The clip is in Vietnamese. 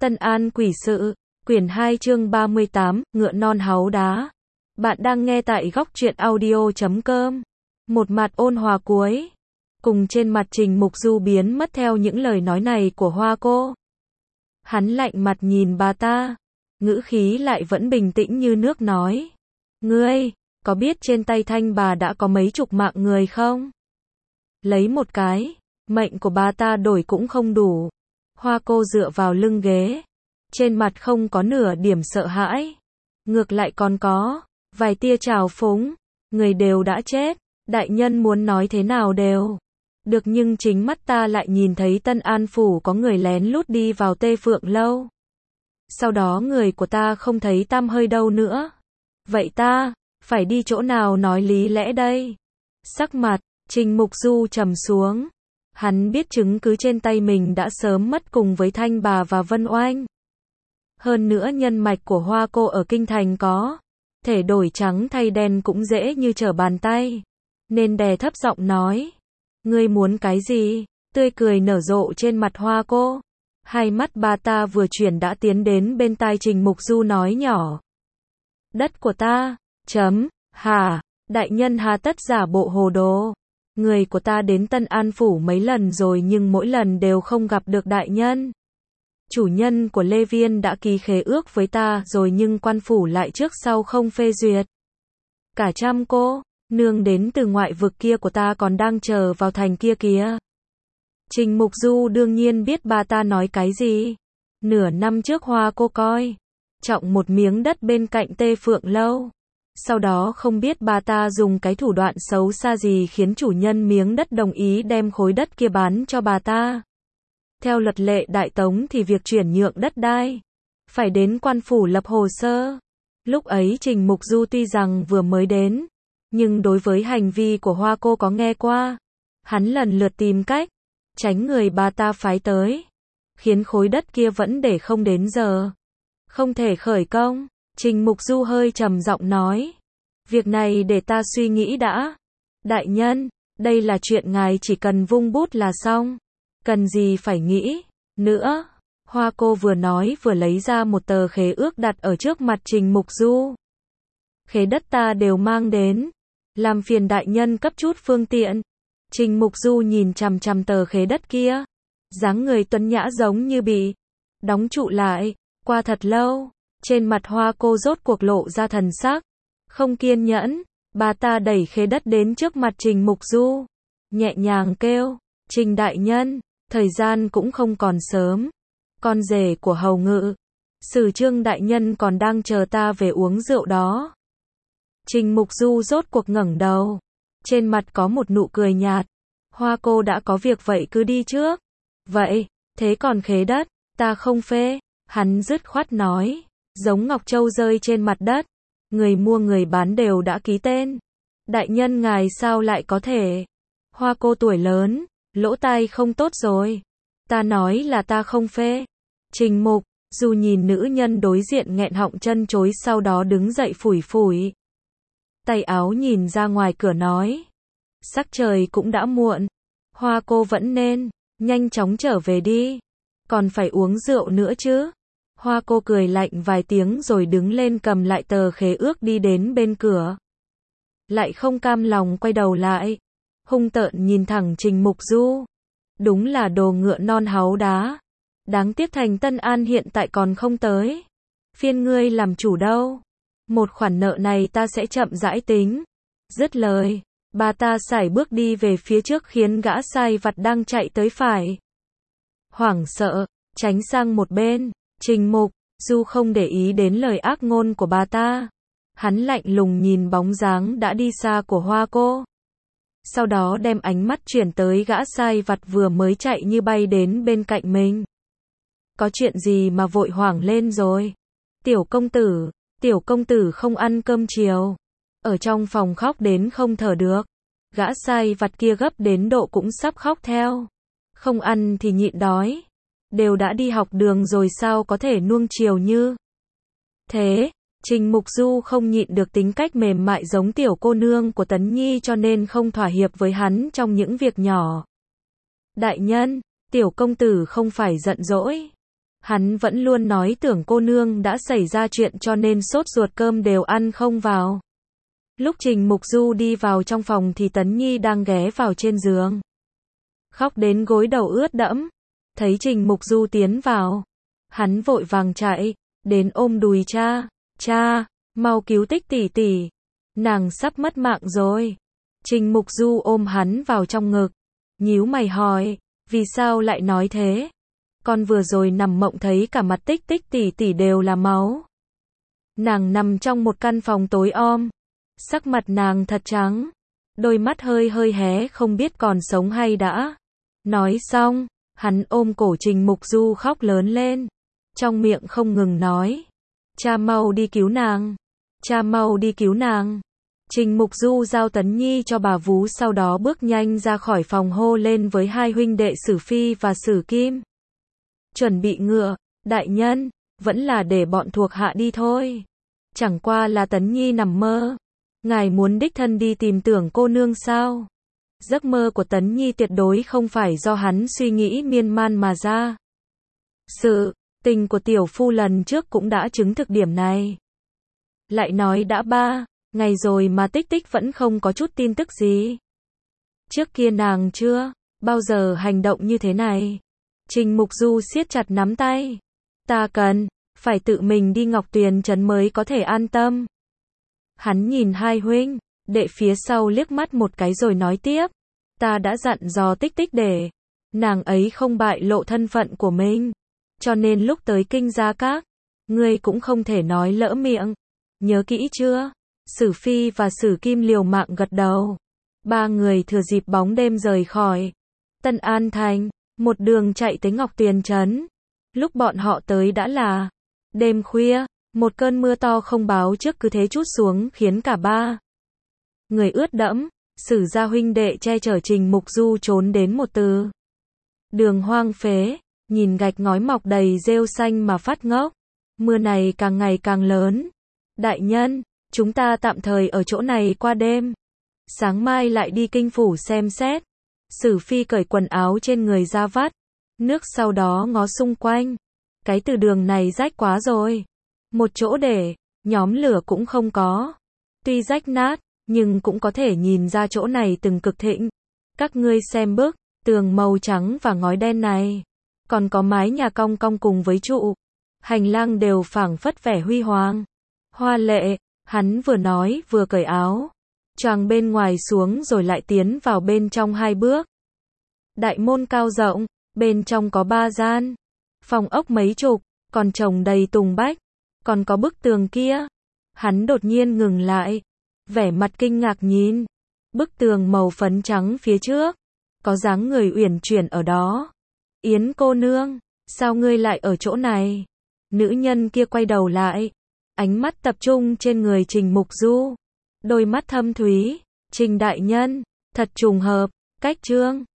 Tân An Quỷ Sự, quyển 2 chương 38, Ngựa Non Háu Đá. Bạn đang nghe tại góc truyện audio.com. Một mặt ôn hòa cuối. Cùng trên mặt Trình Mục Du biến mất theo những lời nói này của Hoa cô. Hắn lạnh mặt nhìn bà ta. Ngữ khí lại vẫn bình tĩnh như nước nói. Ngươi, có biết trên tay Thanh bà đã có mấy chục mạng người không? Lấy một cái, mệnh của bà ta đổi cũng không đủ. Hoa cô dựa vào lưng ghế. Trên mặt không có nửa điểm sợ hãi. Ngược lại còn có vài tia trào phúng. Người đều đã chết. Đại nhân muốn nói thế nào đều được, nhưng chính mắt ta lại nhìn thấy Tân An Phủ có người lén lút đi vào Tê Phượng Lâu. Sau đó người của ta không thấy tăm hơi đâu nữa. Vậy ta phải đi chỗ nào nói lý lẽ đây? Sắc mặt Trình Mục Du trầm xuống. Hắn biết chứng cứ trên tay mình đã sớm mất cùng với Thanh bà và Vân Oanh. Hơn nữa nhân mạch của Hoa cô ở Kinh Thành có thể đổi trắng thay đen cũng dễ như trở bàn tay. Nên đè thấp giọng nói. Ngươi muốn cái gì? Tươi cười nở rộ trên mặt Hoa cô. Hai mắt bà ta vừa chuyển đã tiến đến bên tai Trình Mục Du nói nhỏ. Đất của ta. Hả? Đại nhân hà tất giả bộ hồ đồ. Người của ta đến Tân An Phủ mấy lần rồi nhưng mỗi lần đều không gặp được đại nhân. Chủ nhân của Lê Viên đã ký khế ước với ta rồi nhưng quan phủ lại trước sau không phê duyệt. Cả trăm cô nương đến từ ngoại vực kia của ta còn đang chờ vào thành kia kìa. Trình Mục Du đương nhiên biết bà ta nói cái gì. Nửa năm trước Hoa cô coi trọng một miếng đất bên cạnh Tê Phượng Lâu. Sau đó không biết bà ta dùng cái thủ đoạn xấu xa gì khiến chủ nhân miếng đất đồng ý đem khối đất kia bán cho bà ta. Theo luật lệ Đại Tống thì việc chuyển nhượng đất đai phải đến quan phủ lập hồ sơ. Lúc ấy Trình Mục Du tuy rằng vừa mới đến, nhưng đối với hành vi của Hoa cô có nghe qua. Hắn lần lượt tìm cách tránh người bà ta phái tới, khiến khối đất kia vẫn để không đến giờ không thể khởi công. Trình Mục Du hơi trầm giọng nói. Việc này để ta suy nghĩ đã. Đại nhân, đây là chuyện ngài chỉ cần vung bút là xong. Cần gì phải nghĩ nữa. Hoa cô vừa nói vừa lấy ra một tờ khế ước đặt ở trước mặt Trình Mục Du. Khế đất ta đều mang đến. Làm phiền đại nhân cấp chút phương tiện. Trình Mục Du nhìn chằm chằm tờ khế đất kia. Dáng người tuấn nhã giống như bị đóng trụ lại. Qua thật lâu, trên mặt Hoa cô rốt cuộc lộ ra thần sắc không kiên nhẫn. Bà ta đẩy khế đất đến trước mặt Trình Mục Du, nhẹ nhàng kêu. Trình đại nhân, thời gian cũng không còn sớm. Con rể của hầu ngự Sử Trương đại nhân còn đang chờ ta về uống rượu đó. Trình Mục Du rốt cuộc ngẩng đầu. Trên mặt có một nụ cười nhạt. Hoa cô đã có việc vậy cứ đi trước. Vậy, thế còn khế đất, ta không phê. Hắn dứt khoát nói. Giống ngọc châu rơi trên mặt đất. Người mua người bán đều đã ký tên. Đại nhân ngài sao lại có thể? Hoa cô tuổi lớn, lỗ tai không tốt rồi. Ta nói là ta không phê. Trình Mục Du nhìn nữ nhân đối diện nghẹn họng chân chối, sau đó đứng dậy phủi phủi tay áo nhìn ra ngoài cửa nói. Sắc trời cũng đã muộn. Hoa cô vẫn nên nhanh chóng trở về đi. Còn phải uống rượu nữa chứ. Hoa cô cười lạnh vài tiếng rồi đứng lên cầm lại tờ khế ước đi đến bên cửa. Lại không cam lòng quay đầu lại. Hung tợn nhìn thẳng Trình Mục Du. Đúng là đồ ngựa non háu đá. Đáng tiếc thành Tân An hiện tại còn không tới. Phiên ngươi làm chủ đâu. Một khoản nợ này ta sẽ chậm rãi tính. Dứt lời, bà ta sải bước đi về phía trước khiến gã sai vặt đang chạy tới phải hoảng sợ, tránh sang một bên. Trình Mục Du không để ý đến lời ác ngôn của bà ta. Hắn lạnh lùng nhìn bóng dáng đã đi xa của Hoa cô. Sau đó đem ánh mắt chuyển tới gã sai vặt vừa mới chạy như bay đến bên cạnh mình. Có chuyện gì mà vội hoảng lên rồi? Tiểu công tử không ăn cơm chiều. Ở trong phòng khóc đến không thở được. Gã sai vặt kia gấp đến độ cũng sắp khóc theo. Không ăn thì nhịn đói. Đều đã đi học đường rồi sao có thể nuông chiều như thế. Trình Mục Du không nhịn được tính cách mềm mại giống tiểu cô nương của Tấn Nhi cho nên không thỏa hiệp với hắn trong những việc nhỏ. Đại nhân, tiểu công tử không phải giận dỗi. Hắn vẫn luôn nói tưởng cô nương đã xảy ra chuyện cho nên sốt ruột cơm đều ăn không vào. Lúc Trình Mục Du đi vào trong phòng thì Tấn Nhi đang ghé vào trên giường. Khóc đến gối đầu ướt đẫm. Thấy Trình Mục Du tiến vào. Hắn vội vàng chạy, đến ôm đùi cha. Cha, mau cứu Tích tỷ tỷ. Nàng sắp mất mạng rồi. Trình Mục Du ôm hắn vào trong ngực. Nhíu mày hỏi, vì sao lại nói thế? Con vừa rồi nằm mộng thấy cả mặt Tích tỷ tỷ đều là máu. Nàng nằm trong một căn phòng tối om. Sắc mặt nàng thật trắng. Đôi mắt hơi hơi hé không biết còn sống hay đã. Nói xong, hắn ôm cổ Trình Mục Du khóc lớn lên. Trong miệng không ngừng nói. Cha mau đi cứu nàng. Cha mau đi cứu nàng. Trình Mục Du giao Tấn Nhi cho bà vú sau đó bước nhanh ra khỏi phòng hô lên với hai huynh đệ Sử Phi và Sử Kim. Chuẩn bị ngựa, đại nhân, vẫn là để bọn thuộc hạ đi thôi. Chẳng qua là Tấn Nhi nằm mơ. Ngài muốn đích thân đi tìm tưởng cô nương sao? Giấc mơ của Tấn Nhi tuyệt đối không phải do hắn suy nghĩ miên man mà ra. Sự tình của tiểu phu lần trước cũng đã chứng thực điểm này. Lại nói đã 3 ngày rồi mà Tích Tích vẫn không có chút tin tức gì. Trước kia nàng chưa bao giờ hành động như thế này. Trình Mục Du siết chặt nắm tay. Ta cần phải tự mình đi Ngọc Tuyền trấn mới có thể an tâm. Hắn nhìn hai huynh đệ phía sau liếc mắt một cái rồi nói tiếp. Ta đã dặn dò Tích Tích để nàng ấy không bại lộ thân phận của mình. Cho nên lúc tới Kinh Gia Các, ngươi cũng không thể nói lỡ miệng. Nhớ kỹ chưa? Sử Phi và Sử Kim liều mạng gật đầu. 3 người thừa dịp bóng đêm rời khỏi Tân An Thành, một đường chạy tới Ngọc Tuyền trấn. Lúc bọn họ tới đã là đêm khuya, một cơn mưa to không báo trước cứ thế trút xuống khiến cả 3 người ướt đẫm. Sử gia huynh đệ che chở Trình Mục Du trốn đến một từ đường hoang phế, nhìn gạch ngói mọc đầy rêu xanh mà phát ngốc. Mưa này càng ngày càng lớn. Đại nhân, chúng ta tạm thời ở chỗ này qua đêm. Sáng mai lại đi kinh phủ xem xét. Sử Phi cởi quần áo trên người ra vắt nước sau đó ngó xung quanh. Cái từ đường này rách quá rồi. Một chỗ để nhóm lửa cũng không có. Tuy rách nát, nhưng cũng có thể nhìn ra chỗ này từng cực thịnh. Các ngươi xem bức tường màu trắng và ngói đen này. Còn có mái nhà cong cong cùng với trụ. Hành lang đều phảng phất vẻ huy hoàng. Hoa lệ, hắn vừa nói vừa cởi áo. Choàng bên ngoài xuống rồi lại tiến vào bên trong 2 bước. Đại môn cao rộng, bên trong có 3 gian. Phòng ốc mấy chục, còn trồng đầy tùng bách. Còn có bức tường kia. Hắn đột nhiên ngừng lại. Vẻ mặt kinh ngạc nhìn. Bức tường màu phấn trắng phía trước. Có dáng người uyển chuyển ở đó. Yến cô nương, sao ngươi lại ở chỗ này? Nữ nhân kia quay đầu lại. Ánh mắt tập trung trên người Trình Mục Du. Đôi mắt thâm thúy. Trình đại nhân, thật trùng hợp, cách chương